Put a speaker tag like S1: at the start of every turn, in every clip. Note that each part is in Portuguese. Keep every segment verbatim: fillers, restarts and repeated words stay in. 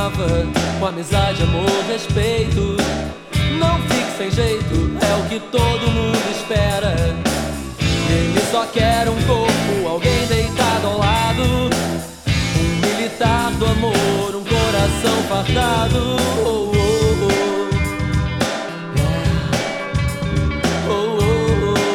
S1: amava, com amizade, amor, respeito. Não fique sem jeito, é o que todo mundo espera. Ele só quer um corpo, alguém deitado ao lado, um militar do amor, um coração fardado. Oh, oh, oh. Yeah. Oh, oh, oh.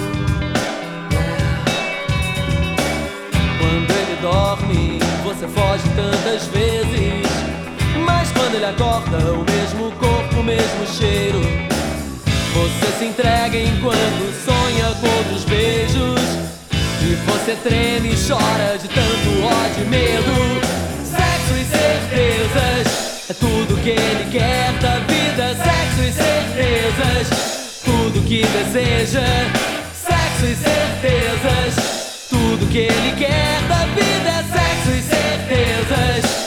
S1: Yeah. Quando ele dorme, você foge tantas vezes, mas quando ele acorda, o mesmo corpo, o mesmo cheiro. Você se entrega enquanto sonha com outros beijos, e você treme e chora de tanto ódio e medo. Sexo e certezas é tudo que ele quer da vida. Sexo e certezas, tudo que deseja. Sexo e certezas, tudo que ele quer da vida é sexo e certezas.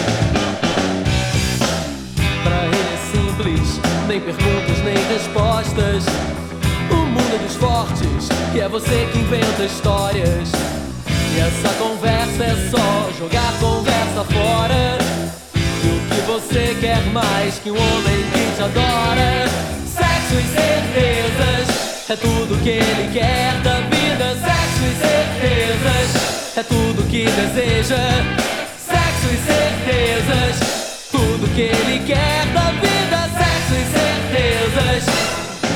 S1: Pra ele é simples, nem perguntas nem respostas. O mundo é dos fortes e é você que inventa histórias. E essa conversa é só jogar conversa fora. E o que você quer mais que um homem que te adora? Sexo e certezas é tudo que ele quer da vida. Sexo e certezas é tudo que deseja. Sexo e certezas, tudo que ele quer da vida. Sexo e certezas.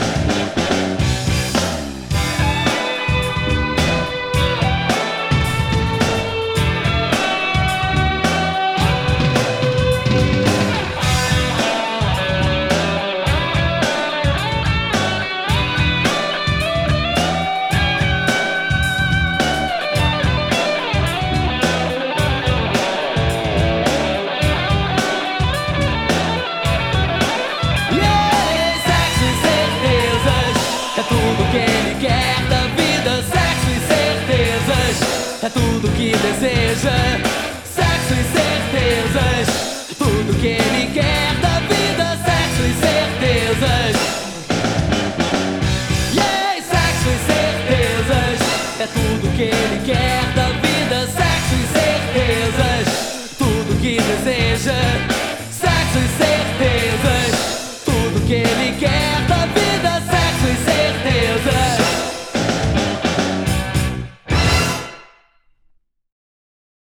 S1: É tudo que deseja. Sexo e certezas, tudo que ele quer da vida. Sexo e certezas. Yeah! Sexo e certezas é tudo que ele quer da vida. Sexo e certezas, tudo que deseja.